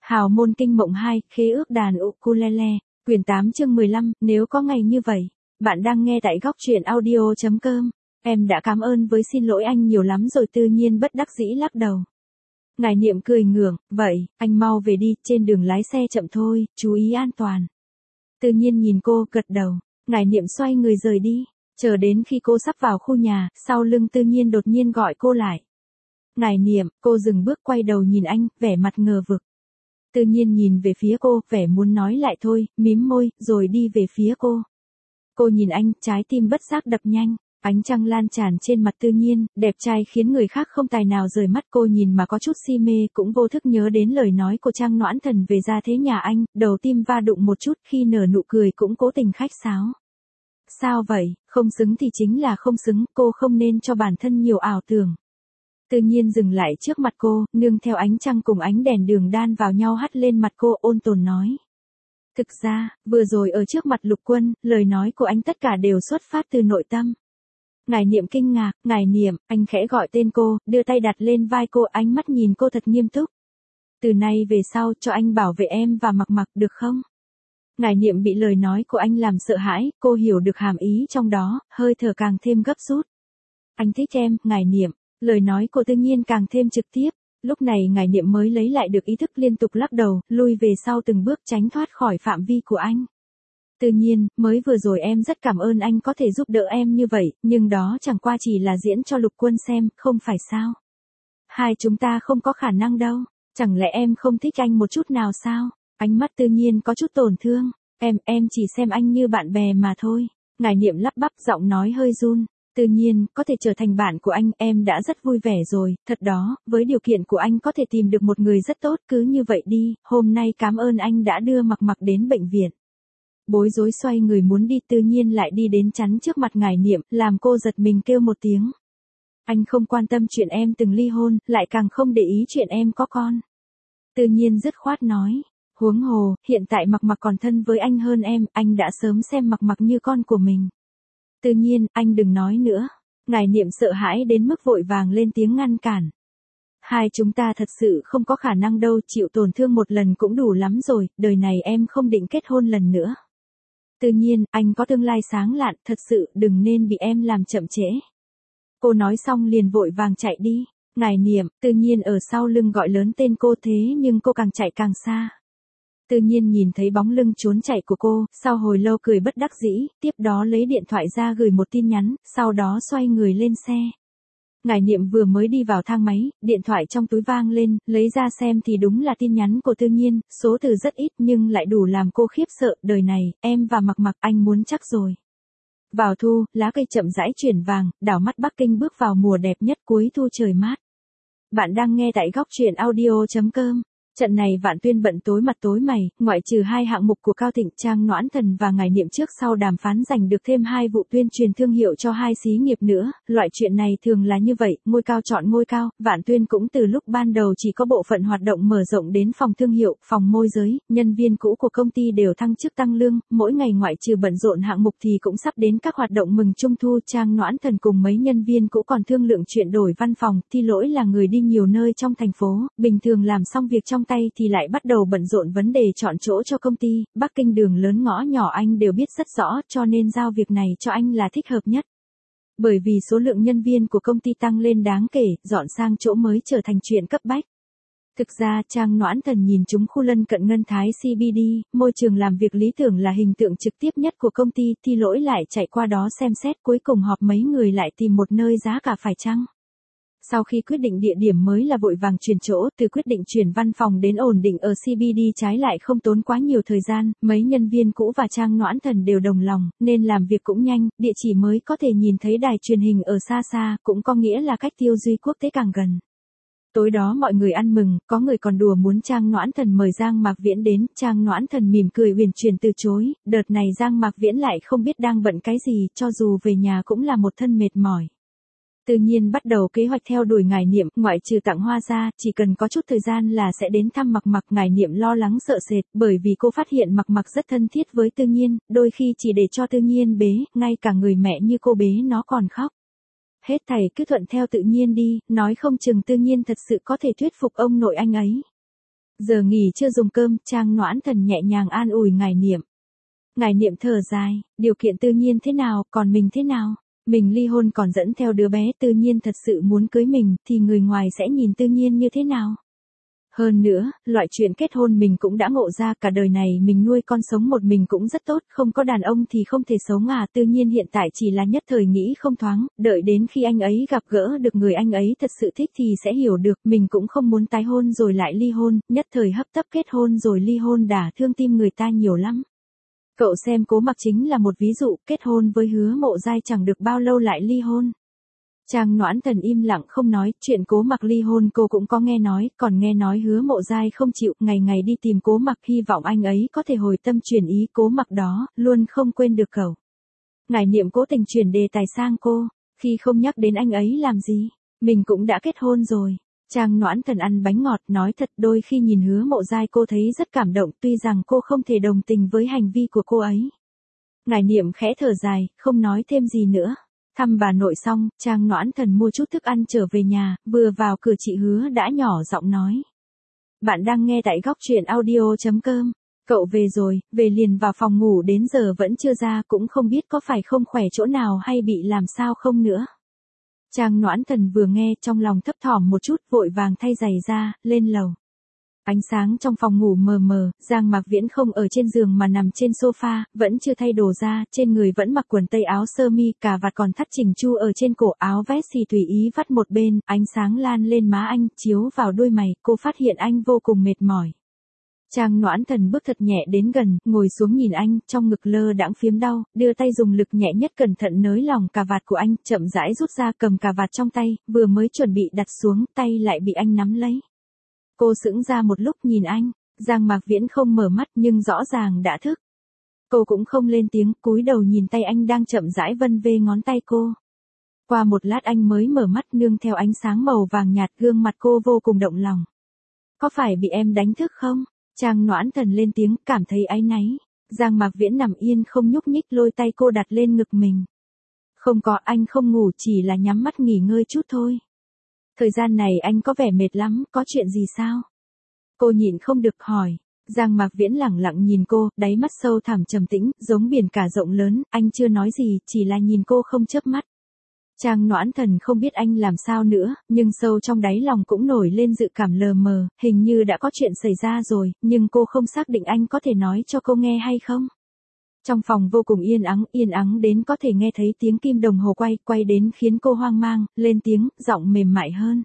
Hào môn kinh mộng 2, khế ước đàn ukulele, quyển 8 chương 15, nếu có ngày như vậy. Bạn đang nghe tại góc truyện audio.com. Em đã cảm ơn với xin lỗi anh nhiều lắm rồi, Tư Nhiên bất đắc dĩ lắc đầu. Ngải Niệm cười ngượng, vậy, anh mau về đi, trên đường lái xe chậm thôi, chú ý an toàn. Tư Nhiên nhìn cô, gật đầu. Ngải Niệm xoay người rời đi. Chờ đến khi cô sắp vào khu nhà, sau lưng Tư Nhiên đột nhiên gọi cô lại. Ngải Niệm, cô dừng bước quay đầu nhìn anh, vẻ mặt ngờ vực. Tư Nhiên nhìn về phía cô, vẻ muốn nói lại thôi, mím môi, rồi đi về phía cô. Cô nhìn anh, trái tim bất giác đập nhanh. Ánh trăng lan tràn trên mặt Tư Nhiên, đẹp trai khiến người khác không tài nào rời mắt. Cô nhìn mà có chút si mê, cũng vô thức nhớ đến lời nói của Trang Noãn Thần về gia thế nhà anh, đầu tim va đụng một chút, khi nở nụ cười cũng cố tình khách sáo. Sao vậy, không xứng thì chính là không xứng, cô không nên cho bản thân nhiều ảo tưởng. Tư Nhiên dừng lại trước mặt cô, nương theo ánh trăng cùng ánh đèn đường đan vào nhau hắt lên mặt cô, ôn tồn nói. Thực ra, vừa rồi ở trước mặt Lục Quân, lời nói của anh tất cả đều xuất phát từ nội tâm. Ngải Niệm kinh ngạc, Ngải Niệm, anh khẽ gọi tên cô, đưa tay đặt lên vai cô, ánh mắt nhìn cô thật nghiêm túc. Từ nay về sau cho anh bảo vệ em và Mặc Mặc được không? Ngải Niệm bị lời nói của anh làm sợ hãi, cô hiểu được hàm ý trong đó, hơi thở càng thêm gấp rút. Anh thích em, Ngải Niệm. Lời nói của Tư Nhiên càng thêm trực tiếp. Lúc này Ngải Niệm mới lấy lại được ý thức, liên tục lắc đầu, lui về sau từng bước tránh thoát khỏi phạm vi của anh. Tư Nhiên, mới vừa rồi em rất cảm ơn anh có thể giúp đỡ em như vậy, nhưng đó chẳng qua chỉ là diễn cho Lục Quân xem, không phải sao? Hai chúng ta không có khả năng đâu. Chẳng lẽ em không thích anh một chút nào sao? Ánh mắt Tư Nhiên có chút tổn thương. Em chỉ xem anh như bạn bè mà thôi. Ngải Niệm lắp bắp, giọng nói hơi run. Tư Nhiên, có thể trở thành bạn của anh, em đã rất vui vẻ rồi, thật đó, với điều kiện của anh có thể tìm được một người rất tốt, cứ như vậy đi, hôm nay cảm ơn anh đã đưa Mặc Mặc đến bệnh viện. Bối rối xoay người muốn đi, Tư Nhiên lại đi đến chắn trước mặt Ngải Niệm, làm cô giật mình kêu một tiếng. Anh không quan tâm chuyện em từng ly hôn, lại càng không để ý chuyện em có con. Tư Nhiên dứt khoát nói, huống hồ, hiện tại Mặc Mặc còn thân với anh hơn em, anh đã sớm xem Mặc Mặc như con của mình. Tư Nhiên, anh đừng nói nữa. Ngải Niệm sợ hãi đến mức vội vàng lên tiếng ngăn cản. Hai chúng ta thật sự không có khả năng đâu, chịu tổn thương một lần cũng đủ lắm rồi, đời này em không định kết hôn lần nữa. Tư Nhiên, anh có tương lai sáng lạn, thật sự đừng nên bị em làm chậm trễ. Cô nói xong liền vội vàng chạy đi. Ngải Niệm, Tư Nhiên ở sau lưng gọi lớn tên cô, thế nhưng cô càng chạy càng xa. Tư Nhiên nhìn thấy bóng lưng trốn chạy của cô, sau hồi lâu cười bất đắc dĩ, tiếp đó lấy điện thoại ra gửi một tin nhắn, sau đó xoay người lên xe. Ngải Niệm vừa mới đi vào thang máy, điện thoại trong túi vang lên, lấy ra xem thì đúng là tin nhắn của Tư Nhiên, số từ rất ít nhưng lại đủ làm cô khiếp sợ, đời này, em và Mặc Mặc anh muốn chắc rồi. Vào thu, lá cây chậm rãi chuyển vàng, đảo mắt Bắc Kinh bước vào mùa đẹp nhất cuối thu, trời mát. Bạn đang nghe tại góc truyện audio.com. Trận này Vạn Tuyên bận tối mặt tối mày, ngoại trừ hai hạng mục của Cao Thịnh, Trang Noãn Thần và Ngải Niệm trước sau đàm phán giành được thêm 2 vụ tuyên truyền thương hiệu cho 2 xí nghiệp nữa, loại chuyện này thường là như vậy, ngôi cao chọn ngôi cao, Vạn Tuyên cũng từ lúc ban đầu chỉ có bộ phận hoạt động mở rộng đến phòng thương hiệu, phòng môi giới, nhân viên cũ của công ty đều thăng chức tăng lương, mỗi ngày ngoại trừ bận rộn hạng mục thì cũng sắp đến các hoạt động mừng Trung thu. Trang Noãn Thần cùng mấy nhân viên cũ còn thương lượng chuyện đổi văn phòng, Thi Lỗi là người đi nhiều nơi trong thành phố, bình thường làm xong việc trong tay thì lại bắt đầu bận rộn vấn đề chọn chỗ cho công ty, Bắc Kinh đường lớn ngõ nhỏ anh đều biết rất rõ, cho nên giao việc này cho anh là thích hợp nhất. Bởi vì số lượng nhân viên của công ty tăng lên đáng kể, dọn sang chỗ mới trở thành chuyện cấp bách. Thực ra, Trang Noãn Thần nhìn chúng khu lân cận Ngân Thái CBD, môi trường làm việc lý tưởng là hình tượng trực tiếp nhất của công ty, Thi Lỗi lại chạy qua đó xem xét, cuối cùng họp mấy người lại tìm một nơi giá cả phải chăng. Sau khi quyết định địa điểm mới là vội vàng chuyển chỗ, từ quyết định chuyển văn phòng đến ổn định ở CBD trái lại không tốn quá nhiều thời gian, mấy nhân viên cũ và Trang Noãn Thần đều đồng lòng, nên làm việc cũng nhanh, địa chỉ mới có thể nhìn thấy đài truyền hình ở xa xa, cũng có nghĩa là cách tiêu duy quốc tế càng gần. Tối đó mọi người ăn mừng, có người còn đùa muốn Trang Noãn Thần mời Giang Mạc Viễn đến, Trang Noãn Thần mỉm cười uyển chuyển từ chối, đợt này Giang Mạc Viễn lại không biết đang bận cái gì, cho dù về nhà cũng là một thân mệt mỏi. Tự nhiên bắt đầu kế hoạch theo đuổi Ngải Niệm, ngoại trừ tặng hoa ra, chỉ cần có chút thời gian là sẽ đến thăm Mặc Mặc. Ngải Niệm lo lắng sợ sệt, bởi vì cô phát hiện Mặc Mặc rất thân thiết với Tư Nhiên, đôi khi chỉ để cho Tư Nhiên bế, ngay cả người mẹ như cô bế nó còn khóc. Hết thảy cứ thuận theo tự nhiên đi, nói không chừng Tư Nhiên thật sự có thể thuyết phục ông nội anh ấy. Giờ nghỉ chưa dùng cơm, Trang Noãn Thần nhẹ nhàng an ủi Ngải Niệm. Ngải Niệm thở dài, điều kiện tự nhiên thế nào, còn mình thế nào? Mình ly hôn còn dẫn theo đứa bé, tự nhiên thật sự muốn cưới mình, thì người ngoài sẽ nhìn tự nhiên như thế nào? Hơn nữa, loại chuyện kết hôn mình cũng đã ngộ ra, cả đời này mình nuôi con sống một mình cũng rất tốt, không có đàn ông thì không thể sống à, tự nhiên hiện tại chỉ là nhất thời nghĩ không thoáng, đợi đến khi anh ấy gặp gỡ được người anh ấy thật sự thích thì sẽ hiểu được, mình cũng không muốn tái hôn rồi lại ly hôn, nhất thời hấp tấp kết hôn rồi ly hôn đả thương tim người ta nhiều lắm. Cậu xem Cố Mặc chính là một ví dụ, kết hôn với Hứa Mộ Giai chẳng được bao lâu lại ly hôn. Trang Noãn Thần im lặng không nói, chuyện Cố Mặc ly hôn cô cũng có nghe nói, còn nghe nói Hứa Mộ Giai không chịu, ngày ngày đi tìm Cố Mặc hy vọng anh ấy có thể hồi tâm chuyển ý. Cố Mặc đó, luôn không quên được cậu. Ngải Niệm cố tình chuyển đề tài sang cô, khi không nhắc đến anh ấy làm gì, mình cũng đã kết hôn rồi. Trang Noãn Thần ăn bánh ngọt nói thật, đôi khi nhìn Hứa Mộ Giai cô thấy rất cảm động, tuy rằng cô không thể đồng tình với hành vi của cô ấy. Ngải Niệm khẽ thở dài, không nói thêm gì nữa. Thăm bà nội xong, Trang Noãn Thần mua chút thức ăn trở về nhà, vừa vào cửa chị Hứa đã nhỏ giọng nói. Bạn đang nghe tại góc truyện audio.com. Cậu về rồi, về liền vào phòng ngủ đến giờ vẫn chưa ra, cũng không biết có phải không khỏe chỗ nào hay bị làm sao không nữa. Trang Noãn Thần vừa nghe trong lòng thấp thỏm một chút, vội vàng thay giày ra, lên lầu. Ánh sáng trong phòng ngủ mờ mờ, Giang Mạc Viễn không ở trên giường mà nằm trên sofa, vẫn chưa thay đồ ra, trên người vẫn mặc quần tây áo sơ mi, cà vạt còn thắt chỉnh chu ở trên cổ, áo vest thì tùy ý vắt một bên, ánh sáng lan lên má anh, chiếu vào đôi mày, cô phát hiện anh vô cùng mệt mỏi. Trang Noãn Thần bước thật nhẹ đến gần, ngồi xuống nhìn anh, trong ngực lơ đãng phiếm đau, đưa tay dùng lực nhẹ nhất cẩn thận nới lỏng cà vạt của anh, chậm rãi rút ra cầm cà vạt trong tay, vừa mới chuẩn bị đặt xuống, tay lại bị anh nắm lấy. Cô sững ra một lúc nhìn anh, Giang Mạc Viễn không mở mắt nhưng rõ ràng đã thức. Cô cũng không lên tiếng, cúi đầu nhìn tay anh đang chậm rãi vân vê ngón tay cô. Qua một lát anh mới mở mắt, nương theo ánh sáng màu vàng nhạt, gương mặt cô vô cùng động lòng. Có phải bị em đánh thức không? Trang Noãn Thần lên tiếng, cảm thấy áy náy. Giang Mạc Viễn nằm yên không nhúc nhích, lôi tay cô đặt lên ngực mình. Không có, anh không ngủ, chỉ là nhắm mắt nghỉ ngơi chút thôi. Thời gian này anh có vẻ mệt lắm, có chuyện gì sao? Cô nhịn không được hỏi. Giang Mạc Viễn lẳng lặng nhìn cô, đáy mắt sâu thẳm trầm tĩnh, giống biển cả rộng lớn, anh chưa nói gì, chỉ là nhìn cô không chớp mắt. Trang Noãn Thần không biết anh làm sao nữa, nhưng sâu trong đáy lòng cũng nổi lên dự cảm lờ mờ, hình như đã có chuyện xảy ra rồi, nhưng cô không xác định anh có thể nói cho cô nghe hay không. Trong phòng vô cùng yên ắng đến có thể nghe thấy tiếng kim đồng hồ quay đến khiến cô hoang mang, lên tiếng, giọng mềm mại hơn.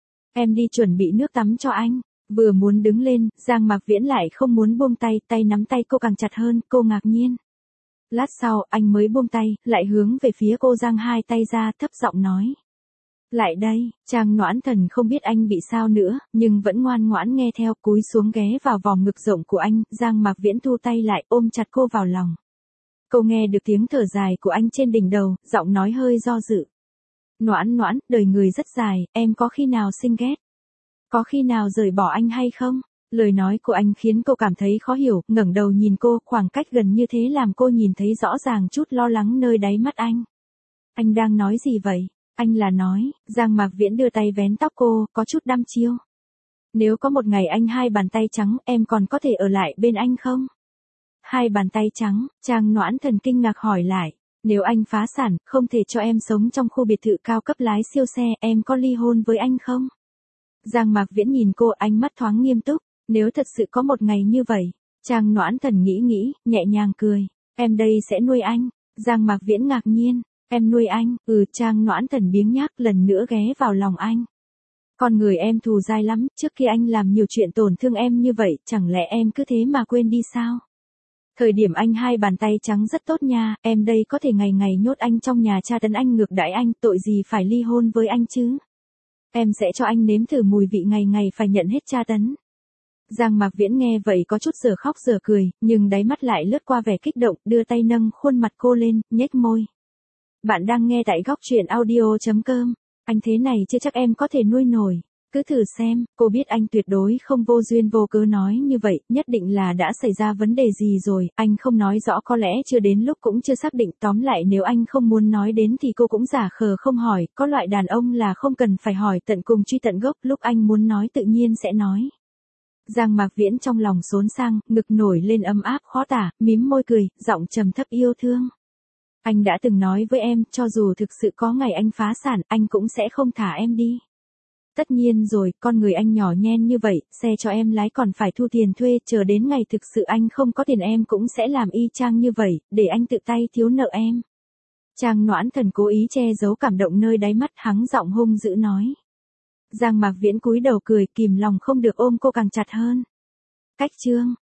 Em đi chuẩn bị nước tắm cho anh. Vừa muốn đứng lên, Giang Mạc Viễn lại không muốn buông tay, tay nắm tay cô càng chặt hơn, cô ngạc nhiên. Lát sau, anh mới buông tay, lại hướng về phía cô giang hai tay ra, thấp giọng nói. Lại đây, Trang Noãn Thần không biết anh bị sao nữa, nhưng vẫn ngoan ngoãn nghe theo, cúi xuống ghé vào vòng ngực rộng của anh, Giang Mạc Viễn thu tay lại, ôm chặt cô vào lòng. Cô nghe được tiếng thở dài của anh trên đỉnh đầu, giọng nói hơi do dự. Noãn Noãn, đời người rất dài, em có khi nào sinh ghét? Có khi nào rời bỏ anh hay không? Lời nói của anh khiến cô cảm thấy khó hiểu, ngẩng đầu nhìn cô, khoảng cách gần như thế làm cô nhìn thấy rõ ràng chút lo lắng nơi đáy mắt anh. Anh đang nói gì vậy? Anh là nói, Giang Mạc Viễn đưa tay vén tóc cô, có chút đăm chiêu. Nếu có một ngày anh hai bàn tay trắng, em còn có thể ở lại bên anh không? Hai bàn tay trắng, Trang Noãn Thần kinh ngạc hỏi lại. Nếu anh phá sản, không thể cho em sống trong khu biệt thự cao cấp lái siêu xe, em có ly hôn với anh không? Giang Mạc Viễn nhìn cô, ánh mắt thoáng nghiêm túc. Nếu thật sự có một ngày như vậy, Trang Noãn Thần nghĩ, nhẹ nhàng cười. Em đây sẽ nuôi anh. Giang Mạc Viễn ngạc nhiên. Em nuôi anh? Trang Noãn Thần biếng nhác lần nữa ghé vào lòng anh. Con người em thù dai lắm, trước khi anh làm nhiều chuyện tổn thương em như vậy, chẳng lẽ em cứ thế mà quên đi sao? Thời điểm anh hai bàn tay trắng rất tốt nha, em đây có thể ngày ngày nhốt anh trong nhà tra tấn anh ngược đãi anh, tội gì phải ly hôn với anh chứ? Em sẽ cho anh nếm thử mùi vị ngày ngày phải nhận hết tra tấn. Giang Mạc Viễn nghe vậy có chút giờ khóc giờ cười, nhưng đáy mắt lại lướt qua vẻ kích động, đưa tay nâng khuôn mặt cô lên, nhếch môi. Bạn đang nghe tại góc truyện audio.com. Anh thế này chưa chắc em có thể nuôi nổi. Cứ thử xem, cô biết anh tuyệt đối không vô duyên vô cớ nói như vậy, nhất định là đã xảy ra vấn đề gì rồi, anh không nói rõ có lẽ chưa đến lúc cũng chưa xác định, tóm lại nếu anh không muốn nói đến thì cô cũng giả khờ không hỏi, có loại đàn ông là không cần phải hỏi tận cùng truy tận gốc, lúc anh muốn nói tự nhiên sẽ nói. Giang Mạc Viễn trong lòng xốn sang, ngực nổi lên ấm áp khó tả, mím môi cười, giọng trầm thấp yêu thương. Anh đã từng nói với em, cho dù thực sự có ngày anh phá sản, anh cũng sẽ không thả em đi. Tất nhiên rồi, con người anh nhỏ nhen như vậy, xe cho em lái còn phải thu tiền thuê, chờ đến ngày thực sự anh không có tiền em cũng sẽ làm y chang như vậy, để anh tự tay thiếu nợ em. Trang Noãn Thần cố ý che giấu cảm động nơi đáy mắt, hắng giọng hung dữ nói. Giang Mạc Viễn cúi đầu cười, kìm lòng không được ôm cô càng chặt hơn. Cách chương